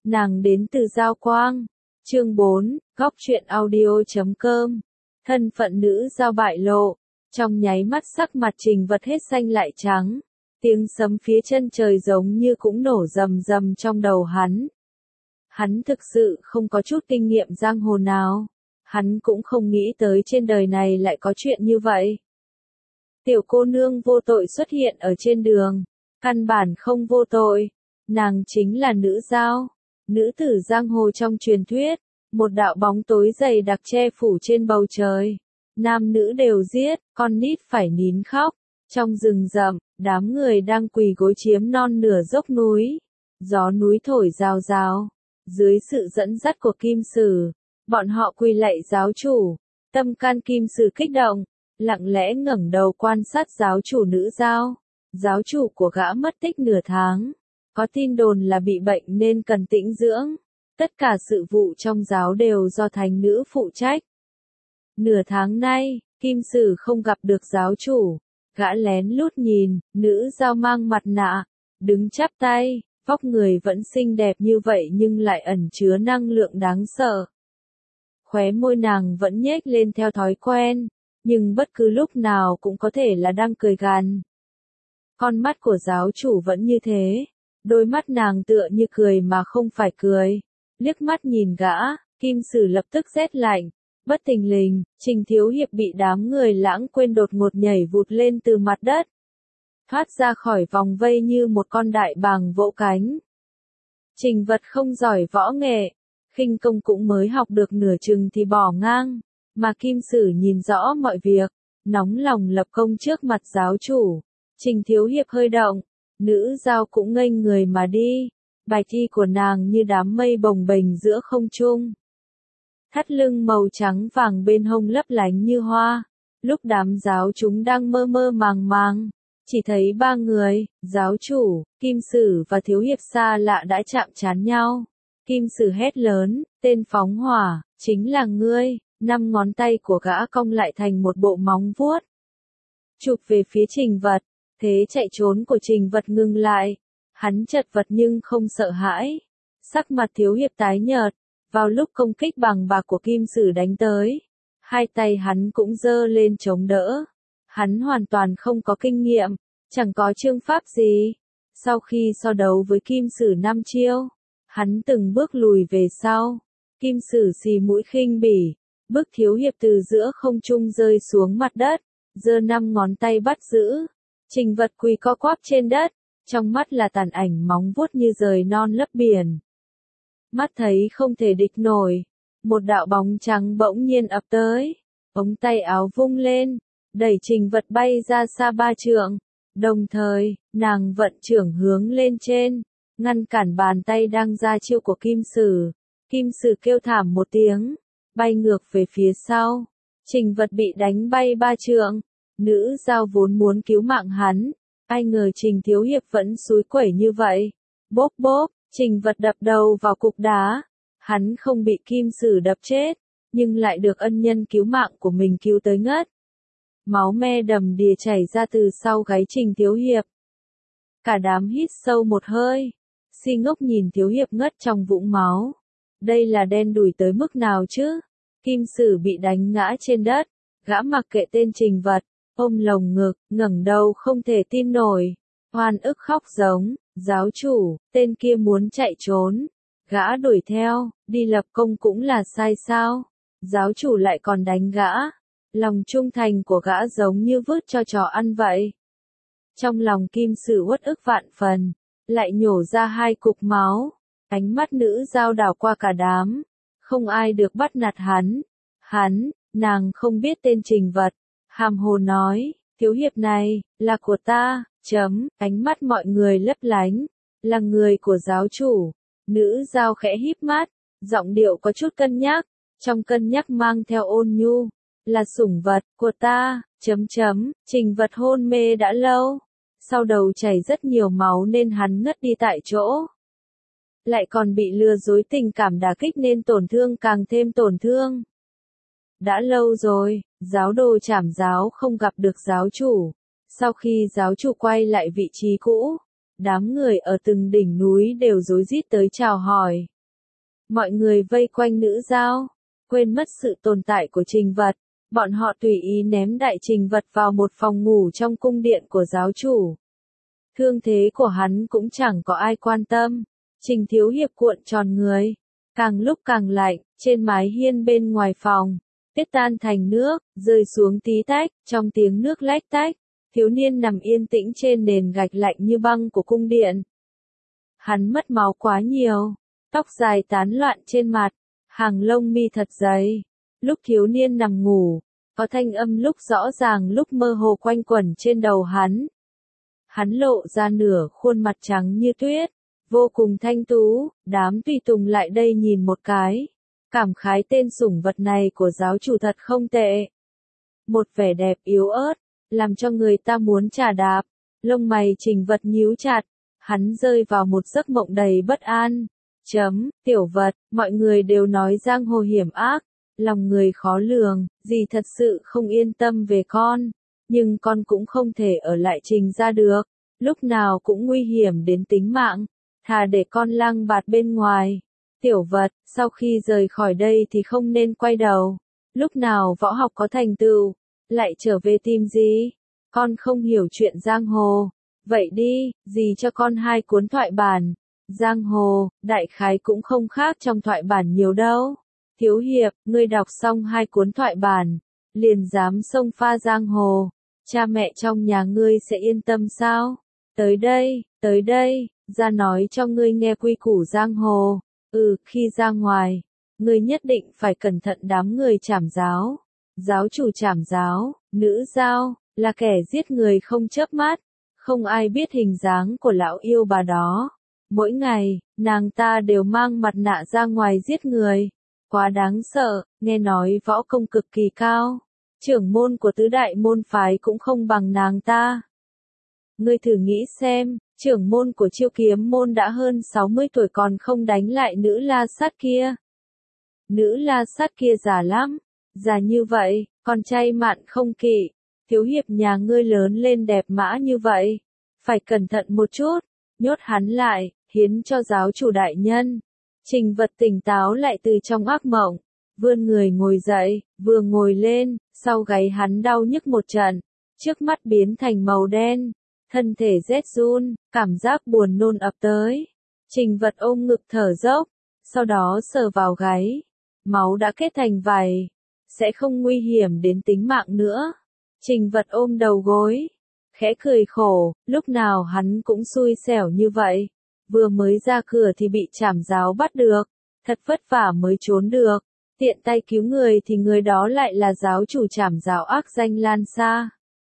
Nàng đến từ Giao Quang. Chương 4, góc truyện audio.com. Thân phận nữ giao bại lộ. Trong nháy mắt sắc mặt Trình Vật hết xanh lại trắng. Tiếng sấm phía chân trời giống như cũng nổ rầm rầm trong đầu hắn. Hắn thực sự không có chút kinh nghiệm giang hồ nào. Hắn cũng không nghĩ tới trên đời này lại có chuyện như vậy. Tiểu cô nương vô tội xuất hiện ở trên đường. Căn bản không vô tội. Nàng chính là nữ giao. Nữ tử giang hồ trong truyền thuyết. Một đạo bóng tối dày đặc che phủ trên bầu trời. Nam nữ đều giết, con nít phải nín khóc. Trong rừng rậm, đám người đang quỳ gối chiếm non nửa dốc núi. Gió núi thổi rào rào. Dưới sự dẫn dắt của Kim Sử, bọn họ quỳ lạy giáo chủ. Tâm can Kim Sử kích động, lặng lẽ ngẩng đầu quan sát giáo chủ nữ giao. Giáo chủ của gã mất tích nửa tháng. Có tin đồn là bị bệnh nên cần tĩnh dưỡng. Tất cả sự vụ trong giáo đều do thánh nữ phụ trách. Nửa tháng nay, Kim Sử không gặp được giáo chủ. Gã lén lút nhìn, nữ giao mang mặt nạ, đứng chắp tay, vóc người vẫn xinh đẹp như vậy nhưng lại ẩn chứa năng lượng đáng sợ. Khóe môi nàng vẫn nhếch lên theo thói quen, nhưng bất cứ lúc nào cũng có thể là đang cười gằn. Con mắt của giáo chủ vẫn như thế, đôi mắt nàng tựa như cười mà không phải cười. Liếc mắt nhìn gã, Kim Sử lập tức rét lạnh. Bất thình lình, Trình Thiếu Hiệp bị đám người lãng quên đột ngột nhảy vụt lên từ mặt đất. Thoát ra khỏi vòng vây như một con đại bàng vỗ cánh. Trình Vật không giỏi võ nghệ, khinh công cũng mới học được nửa chừng thì bỏ ngang. Mà Kim Sử nhìn rõ mọi việc, nóng lòng lập công trước mặt giáo chủ. Trình Thiếu Hiệp hơi động, nữ giao cũng nghênh người mà đi. Bạch y của nàng như đám mây bồng bềnh giữa không trung. Thắt lưng màu trắng vàng bên hông lấp lánh như hoa. Lúc đám giáo chúng đang mơ mơ màng màng, chỉ thấy ba người, giáo chủ, Kim Sử và Thiếu Hiệp xa lạ đã chạm trán nhau. Kim Sử hét lớn, tên phóng hỏa, chính là ngươi. 5 ngón tay của gã cong lại thành một bộ móng vuốt. Chụp về phía Trình Vật, thế chạy trốn của Trình Vật ngừng lại. Hắn chật vật nhưng không sợ hãi. Sắc mặt Thiếu Hiệp tái nhợt, vào lúc công kích bằng bạc của Kim Sử đánh tới. Hai tay hắn cũng giơ lên chống đỡ. Hắn hoàn toàn không có kinh nghiệm, chẳng có chương pháp gì. Sau khi so đấu với Kim Sử 5 chiêu, hắn từng bước lùi về sau. Kim Sử xì mũi khinh bỉ, bức Thiếu Hiệp từ giữa không trung rơi xuống mặt đất, giơ 5 ngón tay bắt giữ. Trình Vật quỳ co quắp trên đất. Trong mắt là tàn ảnh móng vuốt như rời non lấp biển. Mắt thấy không thể địch nổi. Một đạo bóng trắng bỗng nhiên ập tới. Ống tay áo vung lên. Đẩy Trình Vật bay ra xa 3 trượng. Đồng thời, nàng vận trưởng hướng lên trên. Ngăn cản bàn tay đang ra chiêu của Kim Sử. Kim Sử kêu thảm một tiếng. Bay ngược về phía sau. Trình Vật bị đánh bay 3 trượng. Nữ giao vốn muốn cứu mạng hắn. Ai ngờ Trình Thiếu Hiệp vẫn xúi quẩy như vậy. Bốp bốp, Trình Vật đập đầu vào cục đá. Hắn không bị Kim Sử đập chết, nhưng lại được ân nhân cứu mạng của mình cứu tới ngất. Máu me đầm đìa chảy ra từ sau gáy Trình Thiếu Hiệp. Cả đám hít sâu một hơi. Si ngốc nhìn Thiếu Hiệp ngất trong vũng máu. Đây là đen đủi tới mức nào chứ? Kim Sử bị đánh ngã trên đất. Gã mặc kệ tên Trình Vật. Ôm lồng ngực, ngẩng đầu không thể tin nổi. Oan ức khóc giống, giáo chủ, tên kia muốn chạy trốn. Gã đuổi theo, đi lập công cũng là sai sao? Giáo chủ lại còn đánh gã. Lòng trung thành của gã giống như vứt cho chó ăn vậy. Trong lòng Kim Sử uất ức vạn phần, lại nhổ ra 2 cục máu. Ánh mắt nữ giao đảo qua cả đám. Không ai được bắt nạt hắn. Nàng không biết tên Trình Vật. Hàm hồ nói, Thiếu Hiệp này, là của ta, ánh mắt mọi người lấp lánh, là người của giáo chủ. Nữ giao khẽ híp mắt, giọng điệu có chút cân nhắc, trong cân nhắc mang theo ôn nhu, là sủng vật của ta, Trình Vật hôn mê đã lâu, sau đầu chảy rất nhiều máu nên hắn ngất đi tại chỗ. Lại còn bị lừa dối tình cảm đả kích nên tổn thương càng thêm tổn thương. Đã lâu rồi, giáo đồ Trảm giáo không gặp được giáo chủ. Sau khi giáo chủ quay lại vị trí cũ, đám người ở từng đỉnh núi đều rối rít tới chào hỏi. Mọi người vây quanh nữ giao, quên mất sự tồn tại của Trình Vật. Bọn họ tùy ý ném đại Trình Vật vào một phòng ngủ trong cung điện của giáo chủ. Thương thế của hắn cũng chẳng có ai quan tâm. Trình Thiếu Hiệp cuộn tròn người, càng lúc càng lạnh, trên mái hiên bên ngoài phòng, tuyết tan thành nước, rơi xuống tí tách, trong tiếng nước lách tách. Thiếu niên nằm yên tĩnh trên nền gạch lạnh như băng của cung điện. Hắn mất máu quá nhiều, tóc dài tán loạn trên mặt, hàng lông mi thật dày. Lúc thiếu niên nằm ngủ, có thanh âm lúc rõ ràng lúc mơ hồ quanh quẩn trên đầu hắn. Hắn lộ ra nửa khuôn mặt trắng như tuyết, vô cùng thanh tú, đám tùy tùng lại đây nhìn một cái. Cảm khái tên sủng vật này của giáo chủ thật không tệ. Một vẻ đẹp yếu ớt, làm cho người ta muốn chà đạp, lông mày Trình Vật nhíu chặt, hắn rơi vào một giấc mộng đầy bất an. Tiểu Vật, mọi người đều nói giang hồ hiểm ác, lòng người khó lường, dì thật sự không yên tâm về con, nhưng con cũng không thể ở lại Trình gia được, lúc nào cũng nguy hiểm đến tính mạng, thà để con lang bạt bên ngoài. Tiểu Vật, sau khi rời khỏi đây thì không nên quay đầu, lúc nào võ học có thành tựu, lại trở về tìm dì. Con không hiểu chuyện giang hồ, vậy đi, dì cho con 2 cuốn thoại bản. Giang hồ, đại khái cũng không khác trong thoại bản nhiều đâu. Thiếu hiệp, ngươi đọc xong 2 cuốn thoại bản, liền dám xông pha giang hồ, cha mẹ trong nhà ngươi sẽ yên tâm sao? Tới đây, ra nói cho ngươi nghe quy củ giang hồ. Khi ra ngoài, ngươi nhất định phải cẩn thận đám người trảm giáo. Giáo chủ trảm giáo, nữ giao, là kẻ giết người không chớp mắt, không ai biết hình dáng của lão yêu bà đó. Mỗi ngày, nàng ta đều mang mặt nạ ra ngoài giết người. Quá đáng sợ, nghe nói võ công cực kỳ cao. Trưởng môn của tứ đại môn phái cũng không bằng nàng ta. Ngươi thử nghĩ xem, trưởng môn của Chiêu Kiếm môn đã hơn 60 tuổi còn không đánh lại nữ la sát kia. Nữ la sát kia già lắm, già như vậy, còn chay mặn không kỵ. Thiếu hiệp nhà ngươi lớn lên đẹp mã như vậy, phải cẩn thận một chút, nhốt hắn lại, hiến cho giáo chủ đại nhân. Trình Vật tỉnh táo lại từ trong ác mộng, vươn người ngồi dậy, vừa ngồi lên, sau gáy hắn đau nhức một trận, trước mắt biến thành màu đen, thân thể rét run, cảm giác buồn nôn ập tới. Trình Vật ôm ngực thở dốc, sau đó sờ vào gáy, máu đã kết thành vảy, sẽ không nguy hiểm đến tính mạng nữa. Trình Vật ôm đầu gối, khẽ cười khổ, lúc nào hắn cũng xui xẻo như vậy. Vừa mới ra cửa thì bị trảm giáo bắt được, thật vất vả mới trốn được, tiện tay cứu người thì người đó lại là giáo chủ trảm giáo ác danh lan xa.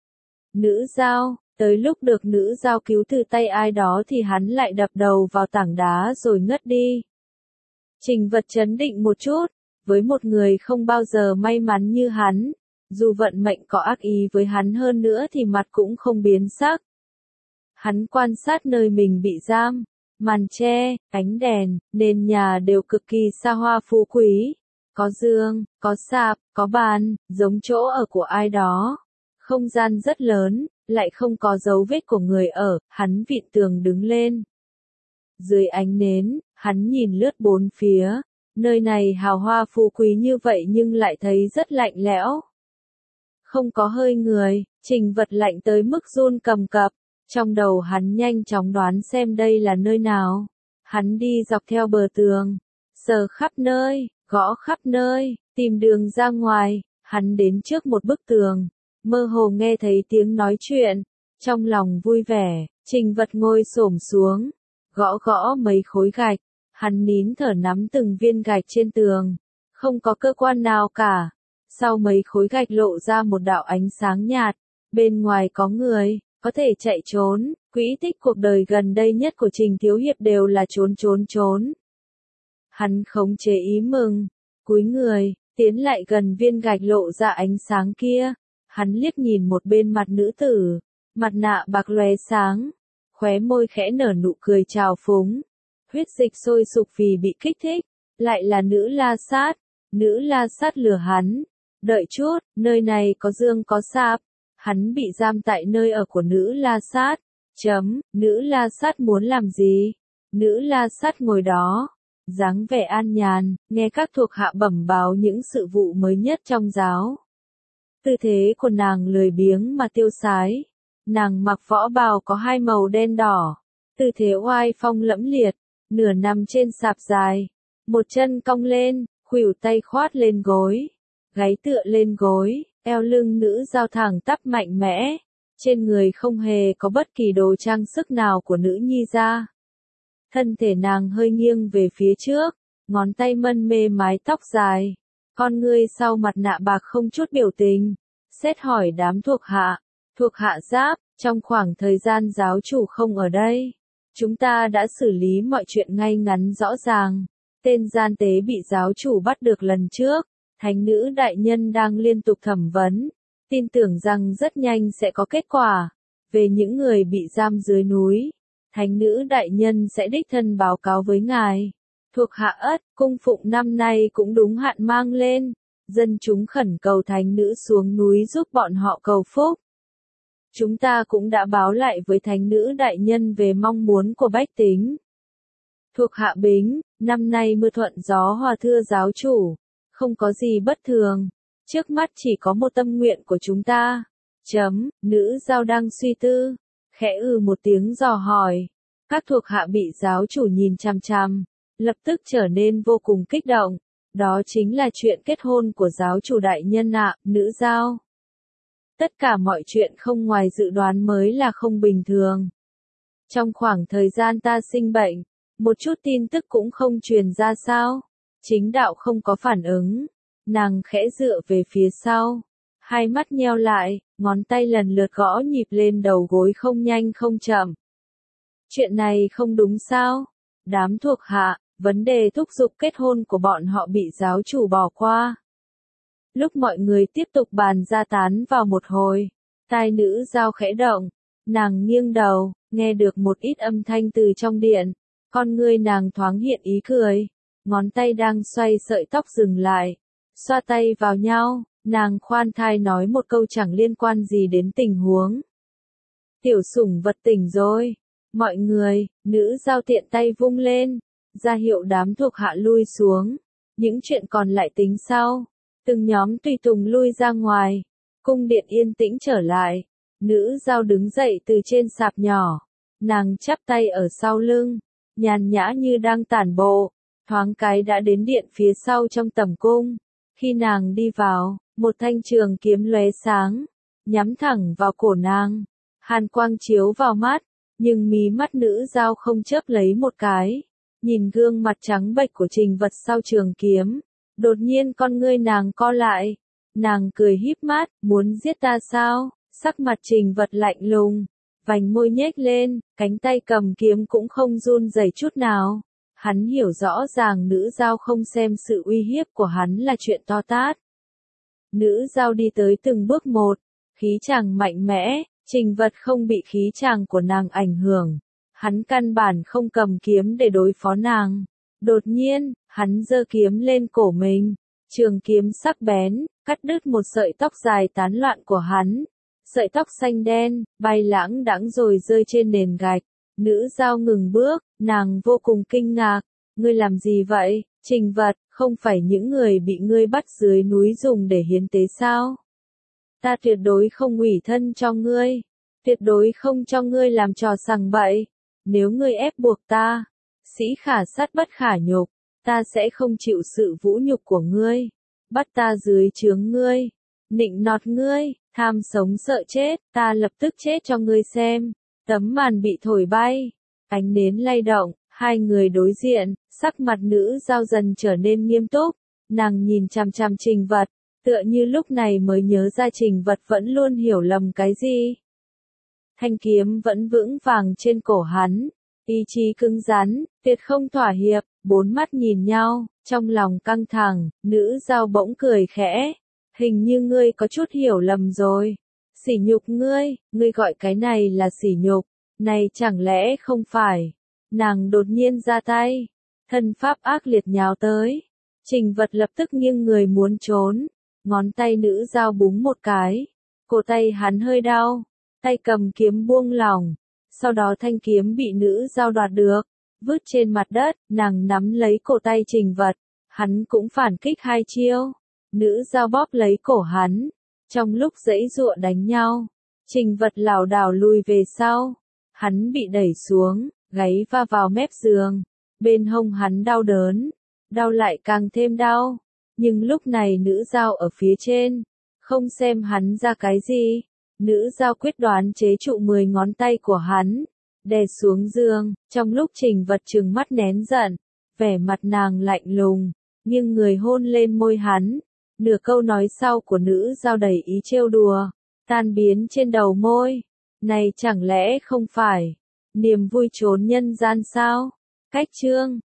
Nữ giao, tới lúc được nữ giao cứu từ tay ai đó thì hắn lại đập đầu vào tảng đá rồi ngất đi. Trình Vật chấn định một chút, với một người không bao giờ may mắn như hắn, dù vận mệnh có ác ý với hắn hơn nữa thì mặt cũng không biến sắc. Hắn quan sát nơi mình bị giam. Màn tre, ánh đèn, nền nhà đều cực kỳ xa hoa phú quý. Có giường, có sạp, có bàn, giống chỗ ở của ai đó. Không gian rất lớn, lại không có dấu vết của người ở, hắn vịn tường đứng lên. Dưới ánh nến, hắn nhìn lướt bốn phía. Nơi này hào hoa phú quý như vậy nhưng lại thấy rất lạnh lẽo. Không có hơi người, Trình Vật lạnh tới mức run cầm cập. Trong đầu hắn nhanh chóng đoán xem đây là nơi nào. Hắn đi dọc theo bờ tường, sờ khắp nơi, gõ khắp nơi, tìm đường ra ngoài. Hắn đến trước một bức tường, mơ hồ nghe thấy tiếng nói chuyện. Trong lòng vui vẻ, Trình Vật ngồi xổm xuống, gõ gõ mấy khối gạch. Hắn nín thở nắm từng viên gạch trên tường. Không có cơ quan nào cả. Sau mấy khối gạch lộ ra một đạo ánh sáng nhạt. Bên ngoài có người. Có thể chạy trốn, quỹ tích cuộc đời gần đây nhất của Trình Thiếu Hiệp đều là trốn. Hắn khống chế ý mừng, cúi người, tiến lại gần viên gạch lộ ra ánh sáng kia. Hắn liếc nhìn một bên mặt nữ tử, mặt nạ bạc lóe sáng, khóe môi khẽ nở nụ cười trào phúng. Huyết dịch sôi sục vì bị kích thích, lại là nữ la sát. Nữ la sát lừa hắn. Đợi chút, nơi này có giường có sạp. Hắn bị giam tại nơi ở của nữ la sát. Nữ la sát muốn làm gì? Nữ la sát ngồi đó, dáng vẻ an nhàn, nghe các thuộc hạ bẩm báo những sự vụ mới nhất trong giáo. Tư thế của nàng lười biếng mà tiêu sái. Nàng mặc võ bào có hai màu đen đỏ, tư thế oai phong lẫm liệt, nửa nằm trên sạp dài, một chân cong lên, khuỷu tay khoát lên gối, gáy tựa lên gối, eo lưng nữ giao thẳng tắp mạnh mẽ, trên người không hề có bất kỳ đồ trang sức nào của nữ nhi ra. Thân thể nàng hơi nghiêng về phía trước, ngón tay mân mê mái tóc dài, con ngươi sau mặt nạ bạc không chút biểu tình, xét hỏi đám thuộc hạ. Thuộc hạ giáp, trong khoảng thời gian giáo chủ không ở đây, chúng ta đã xử lý mọi chuyện ngay ngắn rõ ràng. Tên gian tế bị giáo chủ bắt được lần trước, thánh nữ đại nhân đang liên tục thẩm vấn, tin tưởng rằng rất nhanh sẽ có kết quả. Về những người bị giam dưới núi, thánh nữ đại nhân sẽ đích thân báo cáo với ngài. Thuộc hạ Ất, cung phụng năm nay cũng đúng hạn mang lên, dân chúng khẩn cầu thánh nữ xuống núi giúp bọn họ cầu phúc. Chúng ta cũng đã báo lại với thánh nữ đại nhân về mong muốn của bách tính. Thuộc hạ Bính, năm nay mưa thuận gió hòa thưa giáo chủ, không có gì bất thường, trước mắt chỉ có một tâm nguyện của chúng ta. Nữ giao đang suy tư, khẽ một tiếng dò hỏi. Các thuộc hạ bị giáo chủ nhìn chằm chằm, lập tức trở nên vô cùng kích động. Đó chính là chuyện kết hôn của giáo chủ đại nhân ạ, nữ giao. Tất cả mọi chuyện không ngoài dự đoán mới là không bình thường. Trong khoảng thời gian ta sinh bệnh, một chút tin tức cũng không truyền ra sao. Chính đạo không có phản ứng. Nàng khẽ dựa về phía sau. Hai mắt nheo lại, ngón tay lần lượt gõ nhịp lên đầu gối không nhanh không chậm. Chuyện này không đúng sao? Đám thuộc hạ, vấn đề thúc giục kết hôn của bọn họ bị giáo chủ bỏ qua. Lúc mọi người tiếp tục bàn ra tán vào một hồi, tai nữ giao khẽ động, nàng nghiêng đầu, nghe được một ít âm thanh từ trong điện, con ngươi nàng thoáng hiện ý cười, ngón tay đang xoay sợi tóc dừng lại, xoa tay vào nhau, nàng khoan thai nói một câu chẳng liên quan gì đến tình huống. Tiểu sủng vật tỉnh rồi, mọi người, nữ giao tiện tay vung lên, ra hiệu đám thuộc hạ lui xuống, những chuyện còn lại tính sau. Từng nhóm tùy tùng lui ra ngoài, cung điện yên tĩnh trở lại, nữ giao đứng dậy từ trên sạp nhỏ, nàng chắp tay ở sau lưng, nhàn nhã như đang tản bộ, thoáng cái đã đến điện phía sau trong tầm cung. Khi nàng đi vào, một thanh trường kiếm lóe sáng, nhắm thẳng vào cổ nàng, hàn quang chiếu vào mắt, nhưng mí mắt nữ giao không chớp lấy một cái, nhìn gương mặt trắng bệch của Trình Vật sau trường kiếm. Đột nhiên con ngươi nàng co lại, nàng cười híp mắt, muốn giết ta sao? Sắc mặt Trình Vật lạnh lùng, vành môi nhếch lên, cánh tay cầm kiếm cũng không run rẩy chút nào. Hắn hiểu rõ ràng nữ giao không xem sự uy hiếp của hắn là chuyện to tát. Nữ giao đi tới từng bước một, khí chàng mạnh mẽ, Trình Vật không bị khí chàng của nàng ảnh hưởng. Hắn căn bản không cầm kiếm để đối phó nàng. Đột nhiên, hắn giơ kiếm lên cổ mình, trường kiếm sắc bén, cắt đứt một sợi tóc dài tán loạn của hắn. Sợi tóc xanh đen, bay lãng đãng rồi rơi trên nền gạch. Nữ giao ngừng bước, nàng vô cùng kinh ngạc. Ngươi làm gì vậy, Trình Vật, không phải những người bị ngươi bắt dưới núi dùng để hiến tế sao? Ta tuyệt đối không ủy thân cho ngươi, tuyệt đối không cho ngươi làm trò sằng bậy. Nếu ngươi ép buộc ta, sĩ khả sát bất khả nhục, ta sẽ không chịu sự vũ nhục của ngươi, bắt ta dưới trướng ngươi, nịnh nọt ngươi, tham sống sợ chết, ta lập tức chết cho ngươi xem. Tấm màn bị thổi bay, ánh nến lay động, hai người đối diện, sắc mặt nữ giao dần trở nên nghiêm túc, nàng nhìn chằm chằm Trình Vật, tựa như lúc này mới nhớ ra Trình Vật vẫn luôn hiểu lầm cái gì. Thanh kiếm vẫn vững vàng trên cổ hắn, ý chí cứng rắn, tuyệt không thỏa hiệp, bốn mắt nhìn nhau, trong lòng căng thẳng, nữ giao bỗng cười khẽ, hình như ngươi có chút hiểu lầm rồi. Sỉ nhục ngươi gọi cái này là sỉ nhục, này chẳng lẽ không phải. Nàng đột nhiên ra tay, thân pháp ác liệt nhào tới, Trình Vật lập tức nghiêng người muốn trốn, ngón tay nữ giao búng một cái, cổ tay hắn hơi đau, tay cầm kiếm buông lỏng, sau đó thanh kiếm bị nữ giao đoạt được, vứt trên mặt đất, nàng nắm lấy cổ tay Trình Vật, hắn cũng phản kích hai chiêu. Nữ dao bóp lấy cổ hắn, trong lúc giãy giụa đánh nhau, Trình Vật lảo đảo lùi về sau, hắn bị đẩy xuống, gáy va vào mép giường, bên hông hắn đau đớn, đau lại càng thêm đau, nhưng lúc này nữ dao ở phía trên, không xem hắn ra cái gì, nữ dao quyết đoán chế trụ 10 ngón tay của hắn, đè xuống giường, trong lúc Trình Vật trừng mắt nén giận, vẻ mặt nàng lạnh lùng, nhưng người hôn lên môi hắn, nửa câu nói sau của nữ dao đầy ý trêu đùa, tan biến trên đầu môi, này chẳng lẽ không phải niềm vui trốn nhân gian sao? Cách chương